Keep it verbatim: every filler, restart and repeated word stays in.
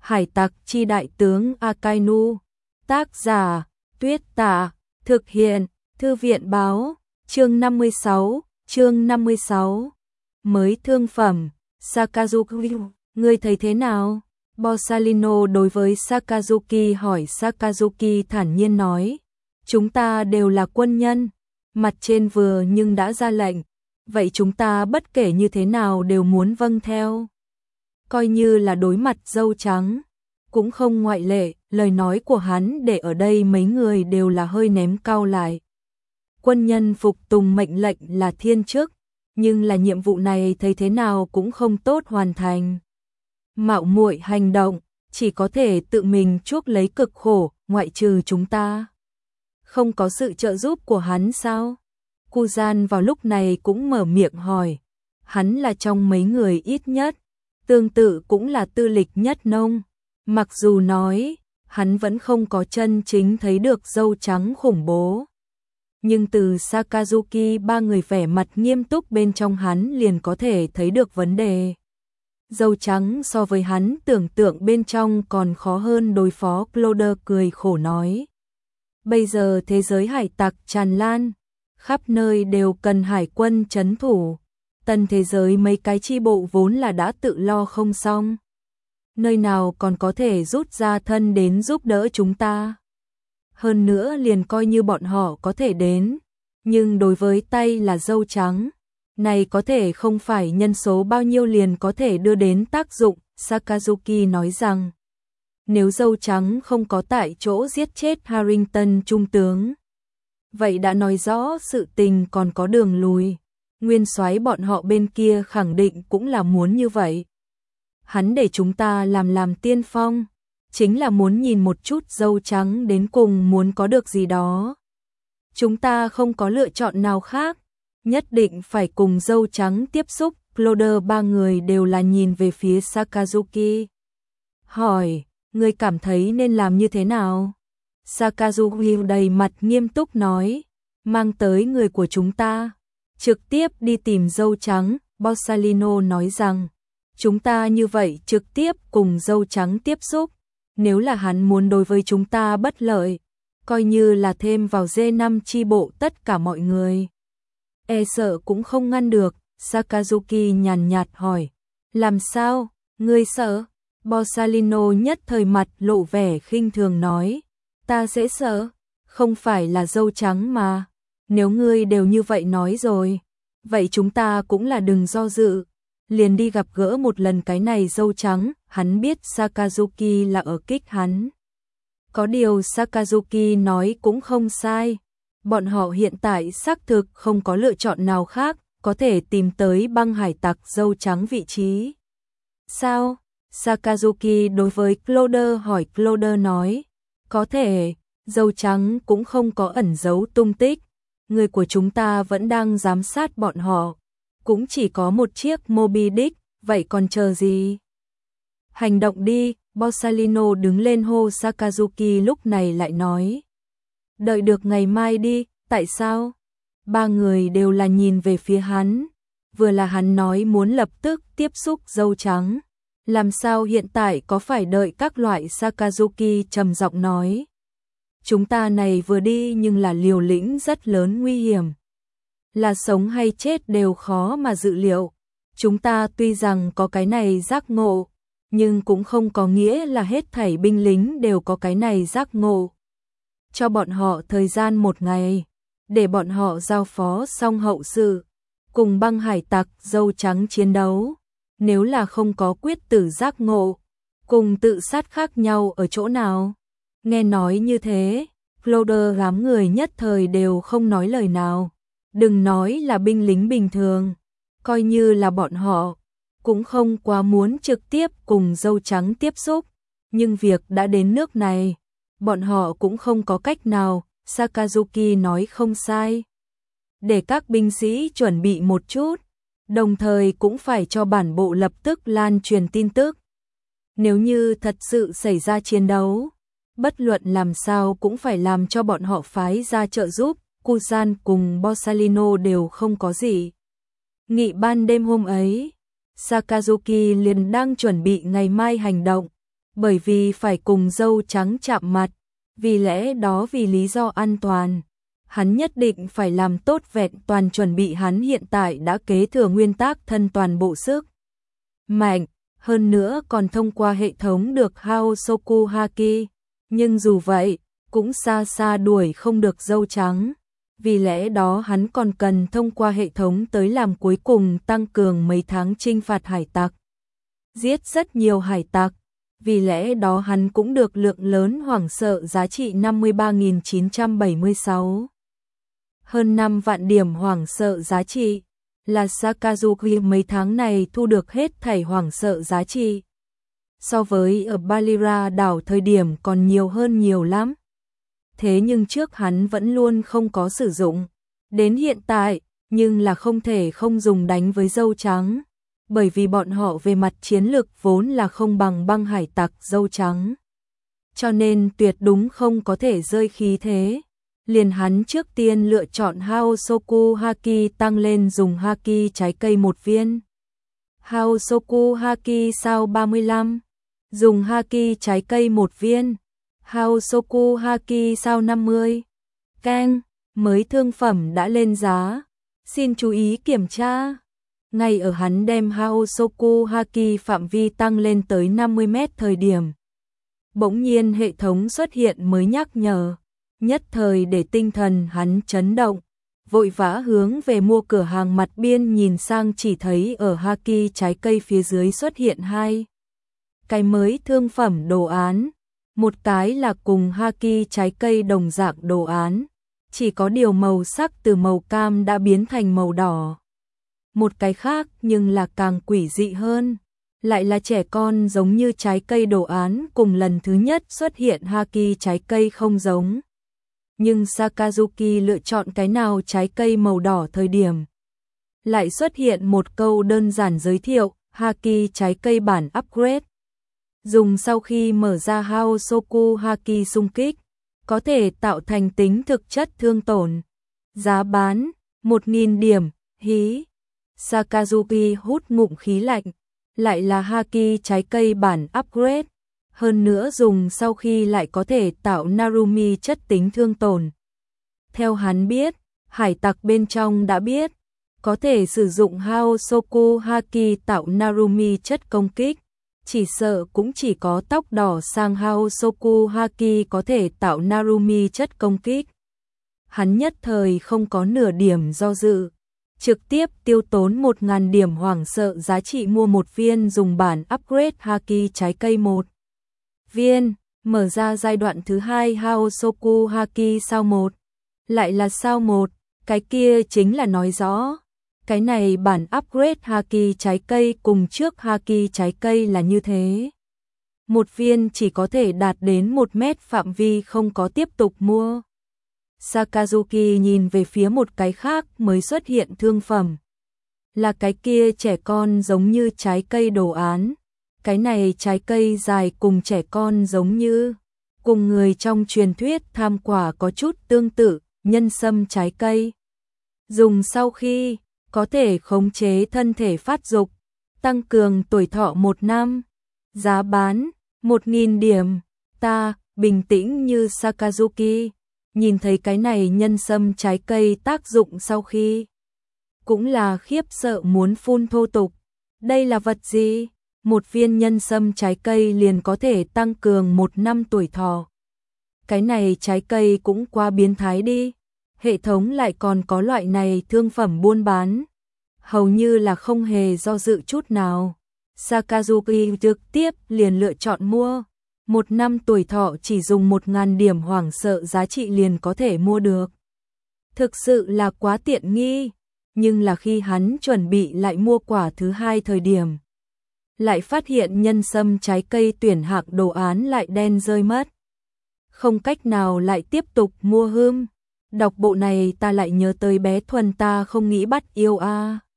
Hải tặc chi đại tướng Akainu. Tác giả, Tuyết Tả. Thực hiện, Thư viện báo. Chương năm mươi sáu, chương năm mươi sáu. Mới thương phẩm, Sakazuki, ngươi thấy thế nào? Borsalino đối với Sakazuki hỏi. Sakazuki thản nhiên nói, chúng ta đều là quân nhân, mặt trên vừa nhưng đã ra lệnh, vậy chúng ta bất kể như thế nào đều muốn vâng theo. Coi như là đối mặt dâu trắng, cũng không ngoại lệ. Lời nói của hắn để ở đây mấy người đều là hơi ném cau lại. Quân nhân phục tùng mệnh lệnh là thiên chức, nhưng là nhiệm vụ này thấy thế nào cũng không tốt hoàn thành. Mạo muội hành động, chỉ có thể tự mình chuốc lấy cực khổ, ngoại trừ chúng ta. Không có sự trợ giúp của hắn sao? Kuzan vào lúc này cũng mở miệng hỏi. Hắn là trong mấy người ít nhất, tương tự cũng là tư lịch nhất nông. Mặc dù nói, hắn vẫn không có chân chính thấy được dâu trắng khủng bố. Nhưng từ Sakazuki ba người vẻ mặt nghiêm túc bên trong hắn liền có thể thấy được vấn đề. Dâu trắng so với hắn tưởng tượng bên trong còn khó hơn đối phó. Cloder cười khổ nói. Bây giờ thế giới hải tặc tràn lan, khắp nơi đều cần hải quân trấn thủ. Tân thế giới mấy cái chi bộ vốn là đã tự lo không xong. Nơi nào còn có thể rút ra thân đến giúp đỡ chúng ta. Hơn nữa liền coi như bọn họ có thể đến, nhưng đối với tay là dâu trắng, này có thể không phải nhân số bao nhiêu liền có thể đưa đến tác dụng. Sakazuki nói rằng, nếu dâu trắng không có tại chỗ giết chết Harrington trung tướng, vậy đã nói rõ sự tình còn có đường lùi. Nguyên soái bọn họ bên kia khẳng định cũng là muốn như vậy. Hắn để chúng ta làm làm tiên phong, chính là muốn nhìn một chút dâu trắng đến cùng muốn có được gì đó. Chúng ta không có lựa chọn nào khác, nhất định phải cùng dâu trắng tiếp xúc. Cloder ba người đều là nhìn về phía Sakazuki. Hỏi, ngươi cảm thấy nên làm như thế nào? Sakazuki đầy mặt nghiêm túc nói, mang tới người của chúng ta, trực tiếp đi tìm dâu trắng. Borsalino nói rằng, chúng ta như vậy trực tiếp cùng dâu trắng tiếp xúc, nếu là hắn muốn đối với chúng ta bất lợi, coi như là thêm vào G năm chi bộ tất cả mọi người, e sợ cũng không ngăn được. Sakazuki nhàn nhạt hỏi, làm sao, ngươi sợ? Borsalino nhất thời mặt lộ vẻ khinh thường nói, ta sẽ sợ, không phải là dâu trắng mà, nếu ngươi đều như vậy nói rồi, vậy chúng ta cũng là đừng do dự, liền đi gặp gỡ một lần cái này dâu trắng. Hắn biết Sakazuki là ở kích hắn. Có điều Sakazuki nói cũng không sai, bọn họ hiện tại xác thực không có lựa chọn nào khác, có thể tìm tới băng hải tặc dâu trắng vị trí. Sao? Sakazuki đối với Cloder hỏi. Cloder nói, có thể, dâu trắng cũng không có ẩn giấu tung tích, người của chúng ta vẫn đang giám sát bọn họ, cũng chỉ có một chiếc Moby Dick, vậy còn chờ gì? Hành động đi. Borsalino đứng lên hô. Sakazuki lúc này lại nói, đợi được ngày mai đi. Tại sao? Ba người đều là nhìn về phía hắn, vừa là hắn nói muốn lập tức tiếp xúc dâu trắng, làm sao hiện tại có phải đợi các loại? Sakazuki trầm giọng nói, chúng ta này vừa đi nhưng là liều lĩnh rất lớn, nguy hiểm, là sống hay chết đều khó mà dự liệu. Chúng ta tuy rằng có cái này giác ngộ, nhưng cũng không có nghĩa là hết thảy binh lính đều có cái này giác ngộ. Cho bọn họ thời gian một ngày, để bọn họ giao phó xong hậu sự, cùng băng hải tặc dâu trắng chiến đấu. Nếu là không có quyết tử giác ngộ, cùng tự sát khác nhau ở chỗ nào? Nghe nói như thế, Cloder đám người nhất thời đều không nói lời nào. Đừng nói là binh lính bình thường, coi như là bọn họ, cũng không quá muốn trực tiếp cùng dâu trắng tiếp xúc. Nhưng việc đã đến nước này, bọn họ cũng không có cách nào. Sakazuki nói không sai. Để các binh sĩ chuẩn bị một chút, đồng thời cũng phải cho bản bộ lập tức lan truyền tin tức. Nếu như thật sự xảy ra chiến đấu, bất luận làm sao cũng phải làm cho bọn họ phái ra trợ giúp. Kuzan cùng Borsalino đều không có gì nghị. Ban đêm hôm ấy, Sakazuki liền đang chuẩn bị ngày mai hành động. bởi vì phải cùng dâu trắng chạm mặt, vì lẽ đó vì lý do an toàn, hắn nhất định phải làm tốt vẹn toàn chuẩn bị. Hắn hiện tại đã kế thừa nguyên tắc thân toàn bộ sức mạnh, hơn nữa còn thông qua hệ thống được Haosoku Haki, nhưng dù vậy, cũng xa xa đuổi không được dâu trắng. Vì lẽ đó hắn còn cần thông qua hệ thống tới làm cuối cùng tăng cường mấy tháng chinh phạt hải tặc. Giết rất nhiều hải tặc, vì lẽ đó hắn cũng được lượng lớn hoảng sợ giá trị năm mươi ba nghìn chín trăm bảy mươi sáu. Hơn năm vạn điểm hoảng sợ giá trị, là Sakazuki mấy tháng này thu được hết thảy hoảng sợ giá trị. So với ở Balira đảo thời điểm còn nhiều hơn nhiều lắm. Thế nhưng trước hắn vẫn luôn không có sử dụng. Đến hiện tại, nhưng là không thể không dùng đánh với dâu trắng. Bởi vì bọn họ về mặt chiến lược vốn là không bằng băng hải tặc dâu trắng. Cho nên tuyệt đúng không có thể rơi khí thế. Liền hắn trước tiên lựa chọn Haosoku Haki tăng lên dùng Haki trái cây một viên. Haosoku Haki sao ba mươi lăm, dùng Haki trái cây một viên. Haosoku Haki sao năm mươi. Keng, mới thương phẩm đã lên giá. Xin chú ý kiểm tra. Ngay ở hắn đem Haosoku Haki phạm vi tăng lên tới năm mươi mét thời điểm. Bỗng nhiên hệ thống xuất hiện mới nhắc nhở. Nhất thời để tinh thần hắn chấn động. Vội vã hướng về mua cửa hàng mặt biên nhìn sang, chỉ thấy ở Haki trái cây phía dưới xuất hiện hai cái mới thương phẩm đồ án. Một cái là cùng Haki trái cây đồng dạng đồ án, chỉ có điều màu sắc từ màu cam đã biến thành màu đỏ. Một cái khác nhưng là càng quỷ dị hơn, lại là trẻ con giống như trái cây đồ án cùng lần thứ nhất xuất hiện Haki trái cây không giống. Nhưng Sakazuki lựa chọn cái nào trái cây màu đỏ thời điểm. Lại xuất hiện một câu đơn giản giới thiệu, Haki trái cây bản upgrade. Dùng sau khi mở ra Haosoku Haki xung kích, có thể tạo thành tính thực chất thương tổn. Giá bán, một nghìn điểm, hí. Sakazuki hút ngụm khí lạnh, lại là Haki trái cây bản upgrade. Hơn nữa dùng sau khi lại có thể tạo Narumi chất tính thương tổn. Theo hắn biết, hải tặc bên trong đã biết, có thể sử dụng Haosoku Haki tạo Narumi chất công kích. Chỉ sợ cũng chỉ có tóc đỏ sang Haosoku Haki có thể tạo Narumi chất công kích. Hắn nhất thời không có nửa điểm do dự, trực tiếp tiêu tốn một nghìn điểm hoảng sợ giá trị mua một viên dùng bản upgrade Haki trái cây một viên, mở ra giai đoạn thứ hai Haosoku Haki sao một. Lại là sao một, cái kia chính là nói rõ. Cái này bản upgrade Haki trái cây cùng trước Haki trái cây là như thế. Một viên chỉ có thể đạt đến một mét phạm vi, không có tiếp tục mua. Sakazuki nhìn về phía một cái khác mới xuất hiện thương phẩm. Là cái kia trẻ con giống như trái cây đồ án. Cái này trái cây dài cùng trẻ con giống như. Cùng người trong truyền thuyết tham quả có chút tương tự, nhân sâm trái cây. Dùng sau khi có thể khống chế thân thể phát dục, tăng cường tuổi thọ một năm. Giá bán, một nghìn điểm. Ta, bình tĩnh như Sakazuki, nhìn thấy cái này nhân sâm trái cây tác dụng sau khi. Cũng là khiếp sợ muốn phun thô tục. Đây là vật gì? Một viên nhân sâm trái cây liền có thể tăng cường một năm tuổi thọ. Cái này trái cây cũng quá biến thái đi. Hệ thống lại còn có loại này thương phẩm buôn bán. Hầu như là không hề do dự chút nào. Sakazuki trực tiếp liền lựa chọn mua. Một năm tuổi thọ chỉ dùng một nghìn điểm hoảng sợ giá trị liền có thể mua được. Thực sự là quá tiện nghi. Nhưng là khi hắn chuẩn bị lại mua quả thứ hai thời điểm, lại phát hiện nhân sâm trái cây tuyển hạng đồ án lại đen rơi mất. Không cách nào lại tiếp tục mua hươm. Đọc bộ này ta lại nhớ tới bé Thuần ta không nghĩ bắt yêu a.